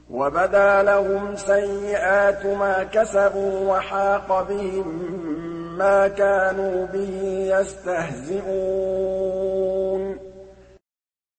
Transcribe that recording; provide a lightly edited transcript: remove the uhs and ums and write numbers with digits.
وَبَدَا لَهُمْ سَيِّئَاتُ مَا كَسَبُوا وَحَاقَ بِهِم مَّا كَانُوا بِهِ يَسْتَهْزِئُونَ